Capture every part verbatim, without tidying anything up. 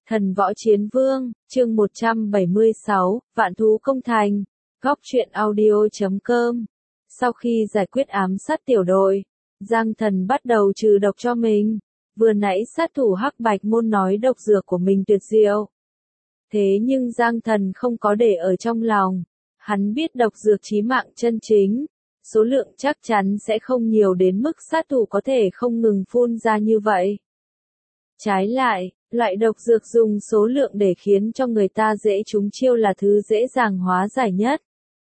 Thần Võ Chiến Vương, chương một trăm bảy mươi sáu, Vạn Thú Công Thành, Góc truyện audio chấm com. Sau khi giải quyết ám sát tiểu đội, Giang Thần bắt đầu trừ độc cho mình. Vừa nãy sát thủ Hắc Bạch Môn nói độc dược của mình tuyệt diệu. Thế nhưng Giang Thần không có để ở trong lòng. Hắn biết độc dược chí mạng chân chính, số lượng chắc chắn sẽ không nhiều đến mức sát thủ có thể không ngừng phun ra như vậy. Trái lại, loại độc dược dùng số lượng để khiến cho người ta dễ trúng chiêu là thứ dễ dàng hóa giải nhất.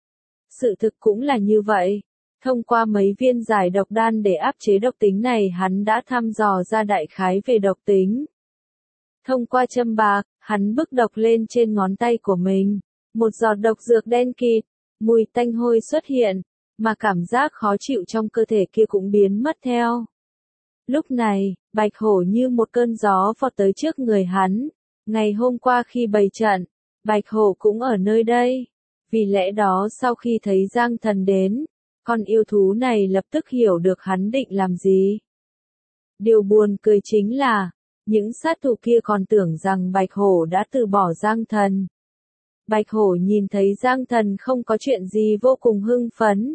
Sự thực cũng là như vậy. Thông qua mấy viên giải độc đan để áp chế độc tính này, hắn đã thăm dò ra đại khái về độc tính. Thông qua châm bạc, hắn bức độc lên trên ngón tay của mình. Một giọt độc dược đen kịt, mùi tanh hôi xuất hiện, mà cảm giác khó chịu trong cơ thể kia cũng biến mất theo. Lúc này, Bạch Hổ như một cơn gió vọt tới trước người hắn. Ngày hôm qua khi bày trận, Bạch Hổ cũng ở nơi đây. Vì lẽ đó sau khi thấy Giang Thần đến, con yêu thú này lập tức hiểu được hắn định làm gì. Điều buồn cười chính là, những sát thủ kia còn tưởng rằng Bạch Hổ đã từ bỏ Giang Thần. Bạch Hổ nhìn thấy Giang Thần không có chuyện gì vô cùng hưng phấn.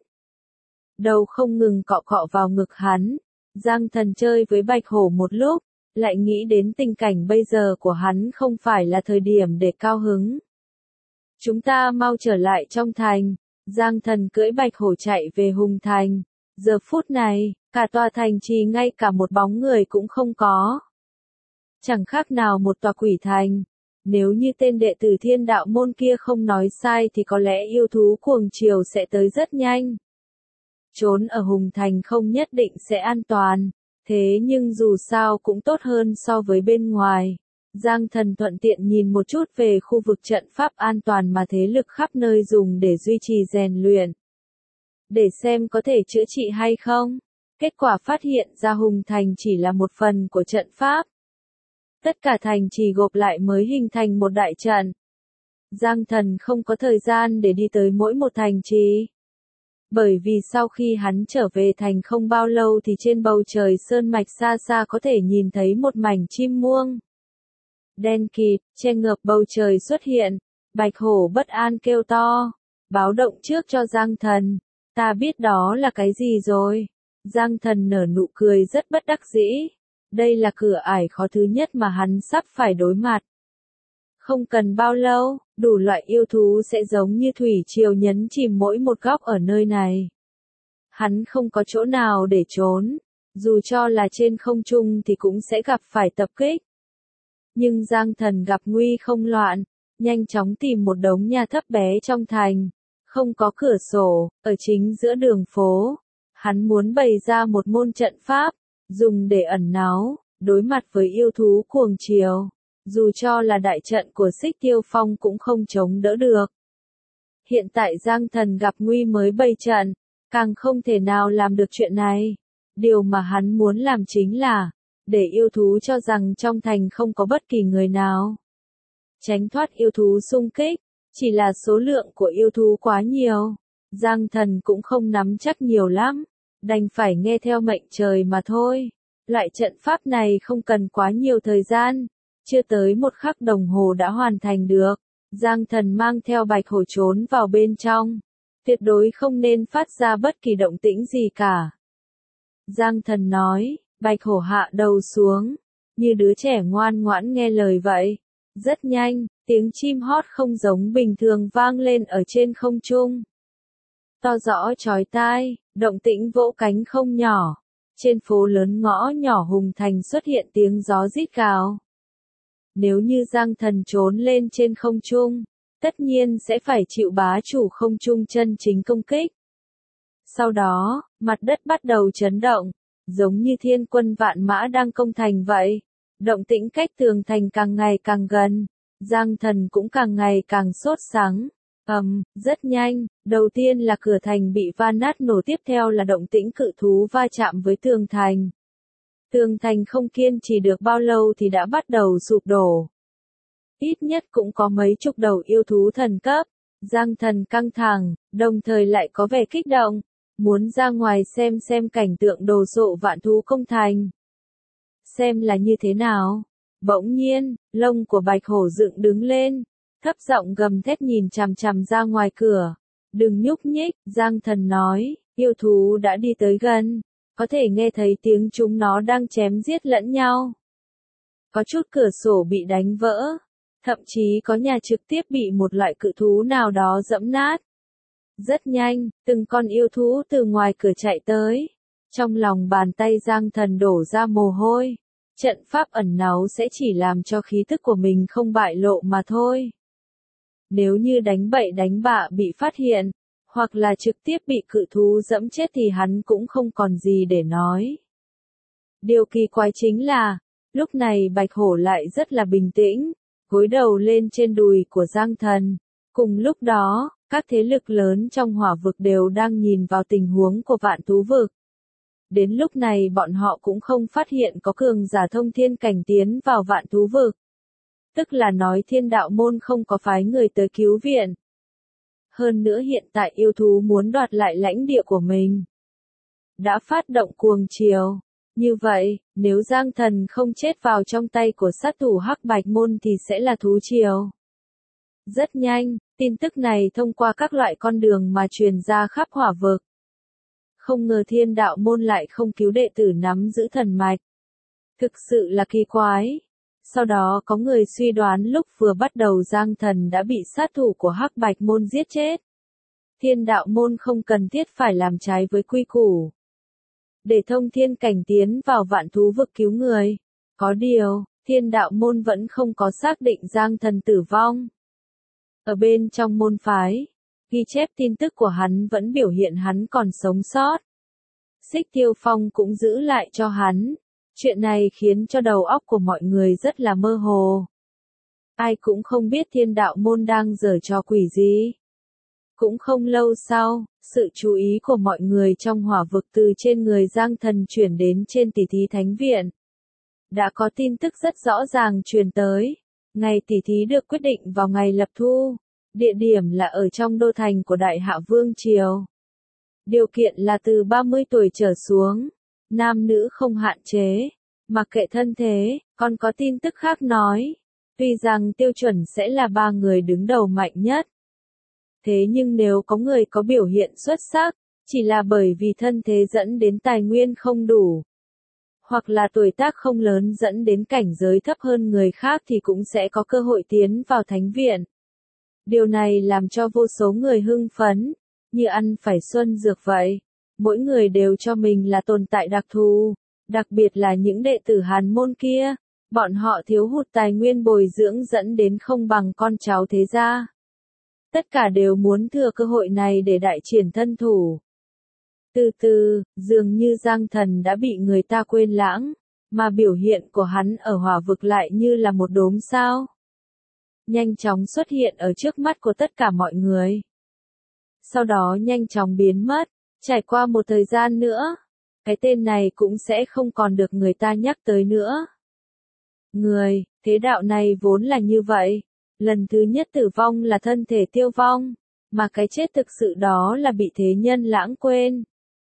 Đầu không ngừng cọ cọ vào ngực hắn. Giang Thần chơi với Bạch Hổ một lúc, lại nghĩ đến tình cảnh bây giờ của hắn không phải là thời điểm để cao hứng. Chúng ta mau trở lại trong thành. Giang Thần cưỡi Bạch Hổ chạy về Hùng Thành. Giờ phút này, cả tòa thành trì ngay cả một bóng người cũng không có. Chẳng khác nào một tòa quỷ thành. Nếu như tên đệ tử Thiên Đạo Môn kia không nói sai thì có lẽ yêu thú cuồng triều sẽ tới rất nhanh. Trốn ở Hùng Thành không nhất định sẽ an toàn, thế nhưng dù sao cũng tốt hơn so với bên ngoài. Giang Thần thuận tiện nhìn một chút về khu vực trận pháp an toàn mà thế lực khắp nơi dùng để duy trì rèn luyện. Để xem có thể chữa trị hay không. Kết quả phát hiện ra Hùng Thành chỉ là một phần của trận pháp. Tất cả thành trì gộp lại mới hình thành một đại trận. Giang Thần không có thời gian để đi tới mỗi một thành trì. Bởi vì sau khi hắn trở về thành không bao lâu thì trên bầu trời sơn mạch xa xa có thể nhìn thấy một mảnh chim muông. Đen kịt, che ngợp bầu trời xuất hiện, Bạch Hổ bất an kêu to, báo động trước cho Giang Thần, ta biết đó là cái gì rồi. Giang Thần nở nụ cười rất bất đắc dĩ, đây là cửa ải khó thứ nhất mà hắn sắp phải đối mặt. Không cần bao lâu, đủ loại yêu thú sẽ giống như thủy triều nhấn chìm mỗi một góc ở nơi này. Hắn không có chỗ nào để trốn, dù cho là trên không trung thì cũng sẽ gặp phải tập kích. Nhưng Giang Thần gặp nguy không loạn, nhanh chóng tìm một đống nhà thấp bé trong thành, không có cửa sổ, ở chính giữa đường phố. Hắn muốn bày ra một môn trận pháp, dùng để ẩn náu, đối mặt với yêu thú cuồng triều. Dù cho là đại trận của Xích Tiêu Phong cũng không chống đỡ được. Hiện tại Giang Thần gặp nguy mới bày trận, càng không thể nào làm được chuyện này. Điều mà hắn muốn làm chính là, để yêu thú cho rằng trong thành không có bất kỳ người nào. Tránh thoát yêu thú xung kích, chỉ là số lượng của yêu thú quá nhiều. Giang Thần cũng không nắm chắc nhiều lắm, đành phải nghe theo mệnh trời mà thôi. Loại trận pháp này không cần quá nhiều thời gian. Chưa tới một khắc đồng hồ đã hoàn thành được. Giang Thần mang theo Bạch Hổ trốn vào bên trong. Tuyệt đối không nên phát ra bất kỳ động tĩnh gì cả. Giang Thần nói, Bạch Hổ hạ đầu xuống, như đứa trẻ ngoan ngoãn nghe lời vậy. Rất nhanh, tiếng chim hót không giống bình thường vang lên ở trên không trung. To rõ chói tai, động tĩnh vỗ cánh không nhỏ. Trên phố lớn ngõ nhỏ Hùng Thành xuất hiện tiếng gió rít gào. Nếu như Giang Thần trốn lên trên không trung, tất nhiên sẽ phải chịu bá chủ không trung chân chính công kích. Sau đó, mặt đất bắt đầu chấn động, giống như thiên quân vạn mã đang công thành vậy. Động tĩnh cách tường thành càng ngày càng gần, Giang Thần cũng càng ngày càng sốt sắng. Ầm, um, rất nhanh, đầu tiên là cửa thành bị va nát nổ, tiếp theo là động tĩnh cự thú va chạm với tường thành. Tường thành không kiên trì được bao lâu thì đã bắt đầu sụp đổ. Ít nhất cũng có mấy chục đầu yêu thú thần cấp. Giang Thần căng thẳng, đồng thời lại có vẻ kích động, muốn ra ngoài xem xem cảnh tượng đồ sộ Vạn Thú Công Thành. Xem là như thế nào. Bỗng nhiên, lông của bạch hổ dựng đứng lên, thấp giọng gầm thét nhìn chằm chằm ra ngoài cửa. Đừng nhúc nhích, Giang Thần nói, yêu thú đã đi tới gần, có thể nghe thấy tiếng chúng nó đang chém giết lẫn nhau. Có chút cửa sổ bị đánh vỡ, thậm chí có nhà trực tiếp bị một loại cự thú nào đó giẫm nát. Rất nhanh, từng con yêu thú từ ngoài cửa chạy tới. Trong lòng bàn tay Giang Thần đổ ra mồ hôi. Trận pháp ẩn náu sẽ chỉ làm cho khí tức của mình không bại lộ mà thôi. Nếu như đánh bậy đánh bạ bị phát hiện, hoặc là trực tiếp bị cự thú giẫm chết thì hắn cũng không còn gì để nói. Điều kỳ quái chính là, lúc này Bạch Hổ lại rất là bình tĩnh, gối đầu lên trên đùi của Giang Thần. Cùng lúc đó, các thế lực lớn trong hỏa vực đều đang nhìn vào tình huống của vạn thú vực. Đến lúc này bọn họ cũng không phát hiện có cường giả thông thiên cảnh tiến vào vạn thú vực. Tức là nói Thiên Đạo Môn không có phái người tới cứu viện. Hơn nữa hiện tại yêu thú muốn đoạt lại lãnh địa của mình. Đã phát động cuồng chiều. Như vậy, nếu Giang Thần không chết vào trong tay của sát thủ Hắc Bạch Môn thì sẽ là thú triều. Rất nhanh, tin tức này thông qua các loại con đường mà truyền ra khắp hỏa vực. Không ngờ Thiên Đạo Môn lại không cứu đệ tử nắm giữ thần mạch. Thực sự là kỳ quái. Sau đó có người suy đoán lúc vừa bắt đầu Giang Thần đã bị sát thủ của Hắc Bạch Môn giết chết. Thiên Đạo Môn không cần thiết phải làm trái với quy củ. Để thông thiên cảnh tiến vào vạn thú vực cứu người. Có điều, Thiên Đạo Môn vẫn không có xác định Giang Thần tử vong. Ở bên trong môn phái, ghi chép tin tức của hắn vẫn biểu hiện hắn còn sống sót. Xích Tiêu Phong cũng giữ lại cho hắn. Chuyện này khiến cho đầu óc của mọi người rất là mơ hồ. Ai cũng không biết Thiên Đạo Môn đang giở trò quỷ gì. Cũng không lâu sau, sự chú ý của mọi người trong hỏa vực từ trên người Giang Thần chuyển đến trên tỷ thí thánh viện. Đã có tin tức rất rõ ràng truyền tới. Ngày tỷ thí được quyết định vào ngày lập thu. Địa điểm là ở trong đô thành của Đại Hạ Vương Triều. Điều kiện là từ ba mươi tuổi trở xuống. Nam nữ không hạn chế. Mặc kệ thân thế, còn có tin tức khác nói. Tuy rằng tiêu chuẩn sẽ là ba người đứng đầu mạnh nhất. Thế nhưng nếu có người có biểu hiện xuất sắc, chỉ là bởi vì thân thế dẫn đến tài nguyên không đủ. Hoặc là tuổi tác không lớn dẫn đến cảnh giới thấp hơn người khác thì cũng sẽ có cơ hội tiến vào thánh viện. Điều này làm cho vô số người hưng phấn, như ăn phải xuân dược vậy. Mỗi người đều cho mình là tồn tại đặc thù, đặc biệt là những đệ tử Hàn môn kia, bọn họ thiếu hụt tài nguyên bồi dưỡng dẫn đến không bằng con cháu thế gia. Tất cả đều muốn thừa cơ hội này để đại triển thân thủ. Từ từ, dường như Giang Thần đã bị người ta quên lãng, mà biểu hiện của hắn ở hỏa vực lại như là một đốm sao. Nhanh chóng xuất hiện ở trước mắt của tất cả mọi người. Sau đó nhanh chóng biến mất, trải qua một thời gian nữa, cái tên này cũng sẽ không còn được người ta nhắc tới nữa. Người, thế đạo này vốn là như vậy. Lần thứ nhất tử vong là thân thể tiêu vong, mà cái chết thực sự đó là bị thế nhân lãng quên.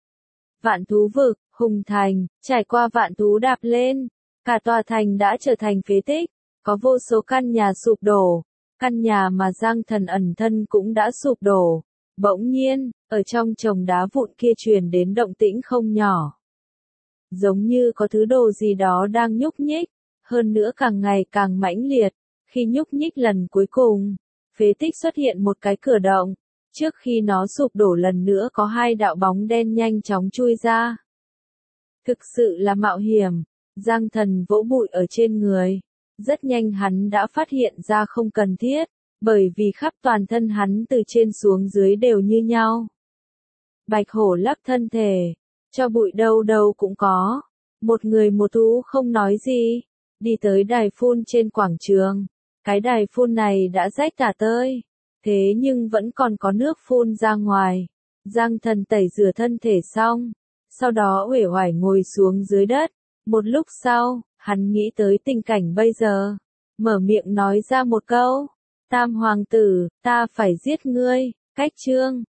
Vạn thú vực, hùng thành, trải qua vạn thú đạp lên, cả tòa thành đã trở thành phế tích, có vô số căn nhà sụp đổ, căn nhà mà Giang Thần ẩn thân cũng đã sụp đổ. Bỗng nhiên, ở trong chồng đá vụn kia truyền đến động tĩnh không nhỏ. Giống như có thứ đồ gì đó đang nhúc nhích, hơn nữa càng ngày càng mãnh liệt. Khi nhúc nhích lần cuối cùng, phế tích xuất hiện một cái cửa động. Trước khi nó sụp đổ lần nữa có hai đạo bóng đen nhanh chóng chui ra. Thực sự là mạo hiểm. Giang Thần vỗ bụi ở trên người. Rất nhanh hắn đã phát hiện ra không cần thiết, bởi vì khắp toàn thân hắn từ trên xuống dưới đều như nhau. Bạch hổ lắc thân thể, cho bụi đâu đâu cũng có. Một người một thú không nói gì, đi tới đài phun trên quảng trường. Cái đài phun này đã rách cả tơi, thế nhưng vẫn còn có nước phun ra ngoài. Giang Thần tẩy rửa thân thể xong, sau đó uể oải ngồi xuống dưới đất. Một lúc sau, hắn nghĩ tới tình cảnh bây giờ, mở miệng nói ra một câu, Tam hoàng tử, ta phải giết ngươi. Cách chương